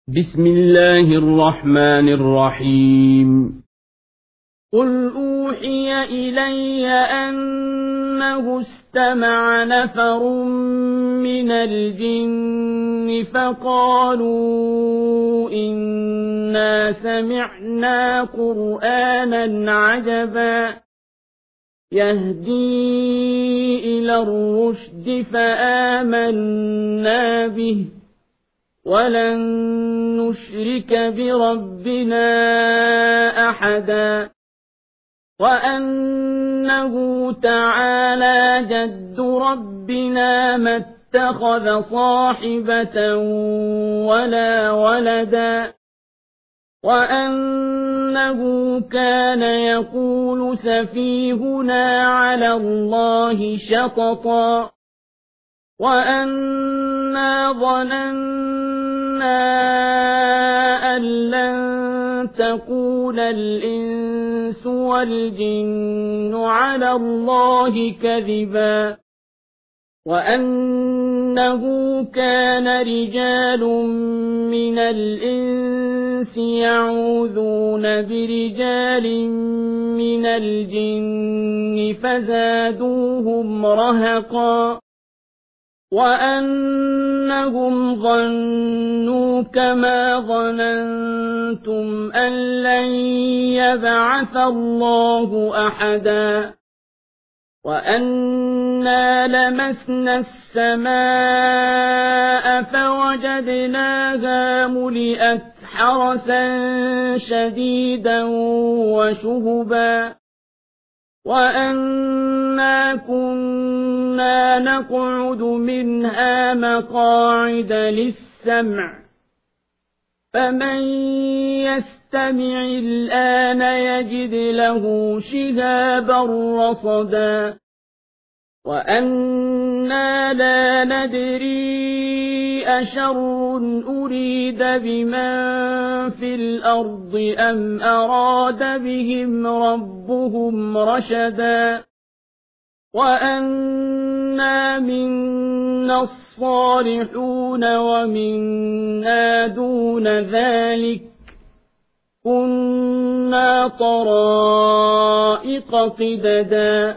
بسم الله الرحمن الرحيم. قل أوحي إلي أنه استمع نفر من الجن فقالوا إنا سمعنا قرآنا عجبا يهدي إلى الرشد فآمنا به ولن نشرك بربنا أحدا وأنه تعالى جد ربنا ما اتخذ صاحبة ولا ولدا وأنه كان يقول سفيهنا على الله شططا وأنا ظننا أن لن تقول الإنس والجن على الله كذبا وأنه كان رجال من الإنس يعوذون برجال من الجن فزادوهم رهقا وأنهم ظنوا كما ظننتم أن لن يبعث الله أحدا وأنا لمسنا السماء فوجدناها ملئت حرسا شديدا وشهبا وأنا كنا نقعد منها مقاعد للسمع فمن يستمع الآن يجد له شهابا رصدا وأنا لا ندري أشر أريد بمن في الأرض أم أراد بهم ربهم رشدا وأنا منا الصالحون ومنا دون ذلك كنا طرائق قددا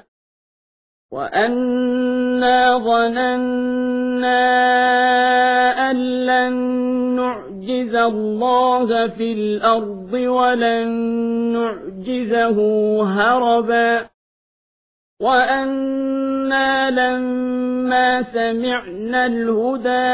وأنا ظننا أن لن نعجز الله في الأرض ولن نعجزه هربا وأنا لما سمعنا الهدى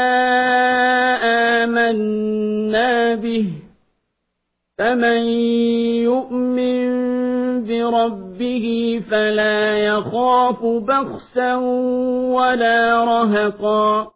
آمنا به فمن يؤمن بربه فلا يخاف بخسا ولا رهقا